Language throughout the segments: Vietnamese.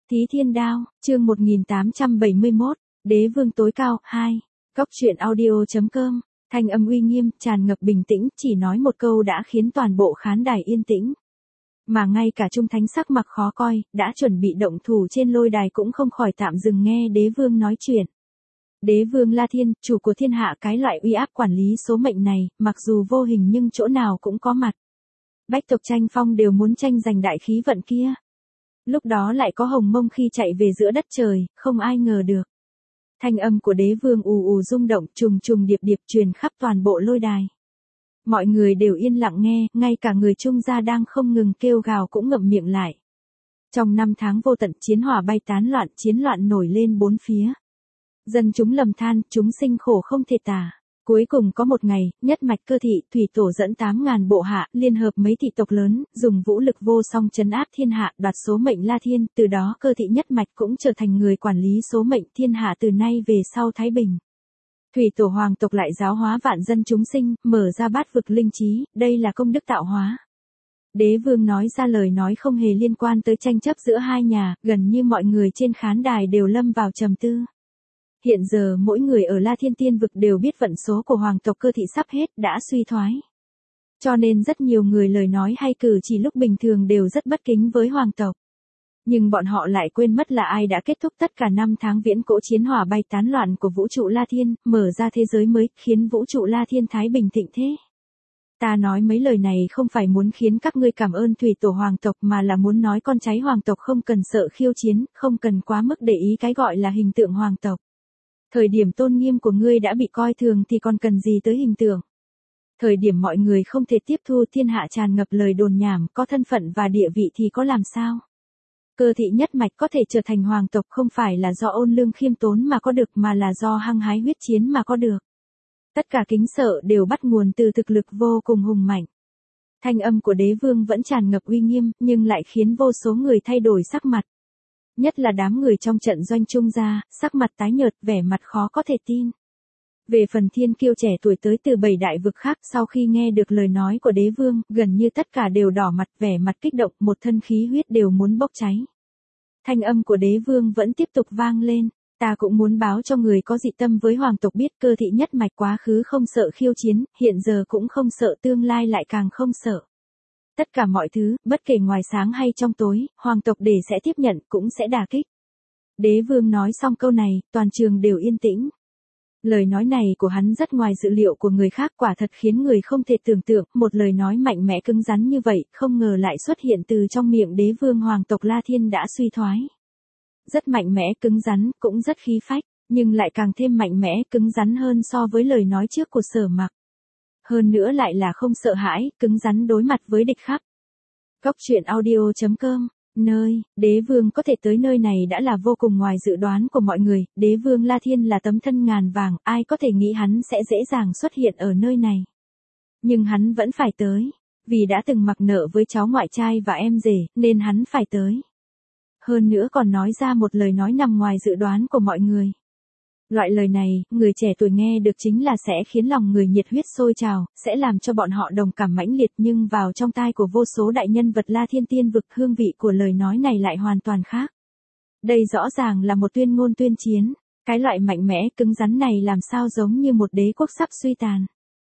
Thí Thiên Đao, chương 1871, Đế Vương tối cao, 2. Cóc truyện audio.com, thanh âm uy nghiêm, tràn ngập bình tĩnh, chỉ nói một câu đã khiến toàn bộ khán đài yên tĩnh. Mà ngay cả Trung Thánh sắc mặt khó coi, đã chuẩn bị động thủ trên lôi đài cũng không khỏi tạm dừng nghe Đế Vương nói chuyện. Đế Vương La Thiên, chủ của thiên hạ, cái loại uy áp quản lý số mệnh này, mặc dù vô hình nhưng chỗ nào cũng có mặt. Bách tộc tranh phong đều muốn tranh giành đại khí vận kia. Lúc đó lại có Hồng Mông khi chạy về giữa đất trời, không ai ngờ được. Thanh âm của Đế Vương ù ù rung động, trùng trùng điệp điệp truyền khắp toàn bộ lôi đài. Mọi người đều yên lặng nghe, ngay cả người Trung gia đang không ngừng kêu gào cũng ngậm miệng lại. Trong 5 tháng vô tận, chiến hỏa bay tán loạn, chiến loạn nổi lên bốn phía. Dân chúng lầm than, chúng sinh khổ không thể tả. Cuối cùng có một ngày, nhất mạch Cơ thị, thủy tổ dẫn 8.000 bộ hạ, liên hợp mấy thị tộc lớn, dùng vũ lực vô song trấn áp thiên hạ, đoạt số mệnh La Thiên, từ đó Cơ thị nhất mạch cũng trở thành người quản lý số mệnh thiên hạ từ nay về sau thái bình. Thủy tổ hoàng tộc lại giáo hóa vạn dân chúng sinh, mở ra bát vực linh trí, đây là công đức tạo hóa. Đế Vương nói ra lời nói không hề liên quan tới tranh chấp giữa hai nhà, gần như mọi người trên khán đài đều lâm vào trầm tư. Hiện giờ mỗi người ở La Thiên Tiên vực đều biết vận số của hoàng tộc Cơ thị sắp hết, đã suy thoái. Cho nên rất nhiều người lời nói hay cử chỉ lúc bình thường đều rất bất kính với hoàng tộc. Nhưng bọn họ lại quên mất là ai đã kết thúc tất cả 5 tháng viễn cổ chiến hỏa bay tán loạn của vũ trụ La Thiên, mở ra thế giới mới, khiến vũ trụ La Thiên thái bình thịnh thế. Ta nói mấy lời này không phải muốn khiến các ngươi cảm ơn thủy tổ hoàng tộc mà là muốn nói con cháy hoàng tộc không cần sợ khiêu chiến, không cần quá mức để ý cái gọi là hình tượng hoàng tộc. Thời điểm tôn nghiêm của ngươi đã bị coi thường thì còn cần gì tới hình tượng. Thời điểm mọi người không thể tiếp thu thiên hạ tràn ngập lời đồn nhảm, có thân phận và địa vị thì có làm sao. Cơ thị nhất mạch có thể trở thành hoàng tộc không phải là do ôn lương khiêm tốn mà có được mà là do hăng hái huyết chiến mà có được. Tất cả kính sợ đều bắt nguồn từ thực lực vô cùng hùng mạnh. Thanh âm của Đế Vương vẫn tràn ngập uy nghiêm, nhưng lại khiến vô số người thay đổi sắc mặt. Nhất là đám người trong trận doanh Trung gia, sắc mặt tái nhợt, vẻ mặt khó có thể tin. Về phần thiên kiêu trẻ tuổi tới từ 7 đại vực khác, sau khi nghe được lời nói của Đế Vương, gần như tất cả đều đỏ mặt, vẻ mặt kích động, một thân khí huyết đều muốn bốc cháy. Thanh âm của Đế Vương vẫn tiếp tục vang lên, ta cũng muốn báo cho người có dị tâm với hoàng tộc biết Cơ thị nhất mạch quá khứ không sợ khiêu chiến, hiện giờ cũng không sợ, tương lai lại càng không sợ. Tất cả mọi thứ, bất kể ngoài sáng hay trong tối, hoàng tộc để sẽ tiếp nhận, cũng sẽ đả kích. Đế Vương nói xong câu này, toàn trường đều yên tĩnh. Lời nói này của hắn rất ngoài dự liệu của người khác, quả thật khiến người không thể tưởng tượng, một lời nói mạnh mẽ cứng rắn như vậy, không ngờ lại xuất hiện từ trong miệng Đế Vương hoàng tộc La Thiên đã suy thoái. Rất mạnh mẽ, cứng rắn, cũng rất khí phách, nhưng lại càng thêm mạnh mẽ, cứng rắn hơn so với lời nói trước của Sở Mặc. Hơn nữa lại là không sợ hãi, cứng rắn đối mặt với địch khắp. Cóc truyện audio.com, nơi, Đế Vương có thể tới nơi này đã là vô cùng ngoài dự đoán của mọi người, Đế Vương La Thiên là tấm thân ngàn vàng, ai có thể nghĩ hắn sẽ dễ dàng xuất hiện ở nơi này. Nhưng hắn vẫn phải tới, vì đã từng mặc nợ với cháu ngoại trai và em rể, nên hắn phải tới. Hơn nữa còn nói ra một lời nói nằm ngoài dự đoán của mọi người. Loại lời này, người trẻ tuổi nghe được chính là sẽ khiến lòng người nhiệt huyết sôi trào, sẽ làm cho bọn họ đồng cảm mãnh liệt, nhưng vào trong tai của vô số đại nhân vật La Thiên Tiên vực, hương vị của lời nói này lại hoàn toàn khác. Đây rõ ràng là một tuyên ngôn tuyên chiến, cái loại mạnh mẽ cứng rắn này làm sao giống như một đế quốc sắp suy tàn.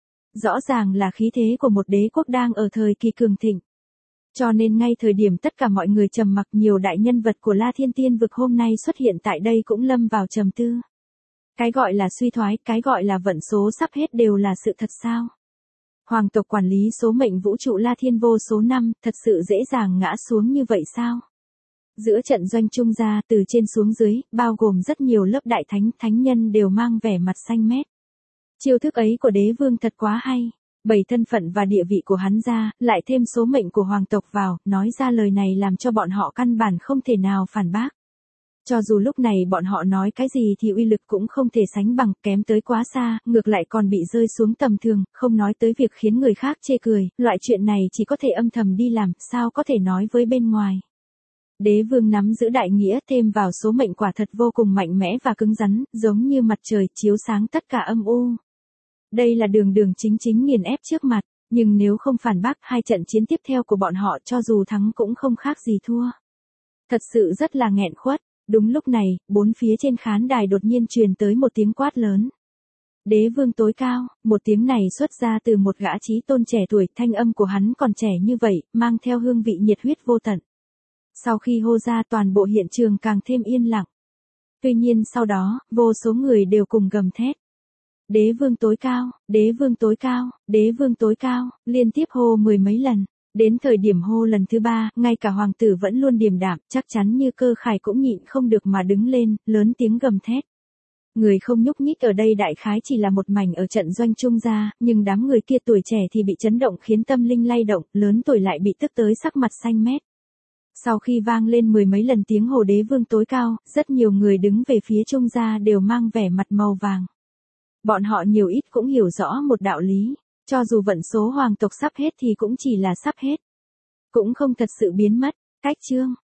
Rõ ràng là khí thế của một đế quốc đang ở thời kỳ cường thịnh. Cho nên ngay thời điểm tất cả mọi người trầm mặc, nhiều đại nhân vật của La Thiên Tiên vực hôm nay xuất hiện tại đây cũng lâm vào trầm tư. Cái gọi là suy thoái, cái gọi là vận số sắp hết đều là sự thật sao? Hoàng tộc quản lý số mệnh vũ trụ La Thiên vô số năm, thật sự dễ dàng ngã xuống như vậy sao? Giữa trận doanh Trung gia, từ trên xuống dưới, bao gồm rất nhiều lớp đại thánh, thánh nhân đều mang vẻ mặt xanh mét. Chiêu thức ấy của Đế Vương thật quá hay. 7 thân phận và địa vị của hắn ra, lại thêm số mệnh của hoàng tộc vào, nói ra lời này làm cho bọn họ căn bản không thể nào phản bác. Cho dù lúc này bọn họ nói cái gì thì uy lực cũng không thể sánh bằng, kém tới quá xa, ngược lại còn bị rơi xuống tầm thường, không nói tới việc khiến người khác chê cười, loại chuyện này chỉ có thể âm thầm đi làm, sao có thể nói với bên ngoài. Đế Vương nắm giữ đại nghĩa, thêm vào số mệnh quả thật vô cùng mạnh mẽ và cứng rắn, giống như mặt trời chiếu sáng tất cả âm u. Đây là đường đường chính chính nghiền ép trước mặt, nhưng nếu không phản bác, hai trận chiến tiếp theo của bọn họ cho dù thắng cũng không khác gì thua. Thật sự rất là nghẹn khuất. Đúng lúc này, bốn phía trên khán đài đột nhiên truyền tới một tiếng quát lớn. Đế vương tối cao, một tiếng này xuất ra từ một gã chí tôn trẻ tuổi, thanh âm của hắn còn trẻ như vậy, mang theo hương vị nhiệt huyết vô tận. Sau khi hô ra toàn bộ hiện trường càng thêm yên lặng. Tuy nhiên sau đó, vô số người đều cùng gầm thét. Đế vương tối cao, đế vương tối cao, đế vương tối cao, liên tiếp hô mười mấy lần. Đến thời điểm hô lần thứ 3, ngay cả hoàng tử vẫn luôn điềm đạm, chắc chắn như Cơ Khải cũng nhịn không được mà đứng lên, lớn tiếng gầm thét. Người không nhúc nhích ở đây đại khái chỉ là một mảnh ở trận doanh trung gia, nhưng đám người kia tuổi trẻ thì bị chấn động khiến tâm linh lay động, lớn tuổi lại bị tức tới sắc mặt xanh mét. Sau khi vang lên mười mấy lần tiếng hồ đế vương tối cao, rất nhiều người đứng về phía trung gia đều mang vẻ mặt màu vàng. Bọn họ nhiều ít cũng hiểu rõ một đạo lý, cho dù vận số hoàng tộc sắp hết thì cũng chỉ là sắp hết. Cũng không thật sự biến mất. Cách chương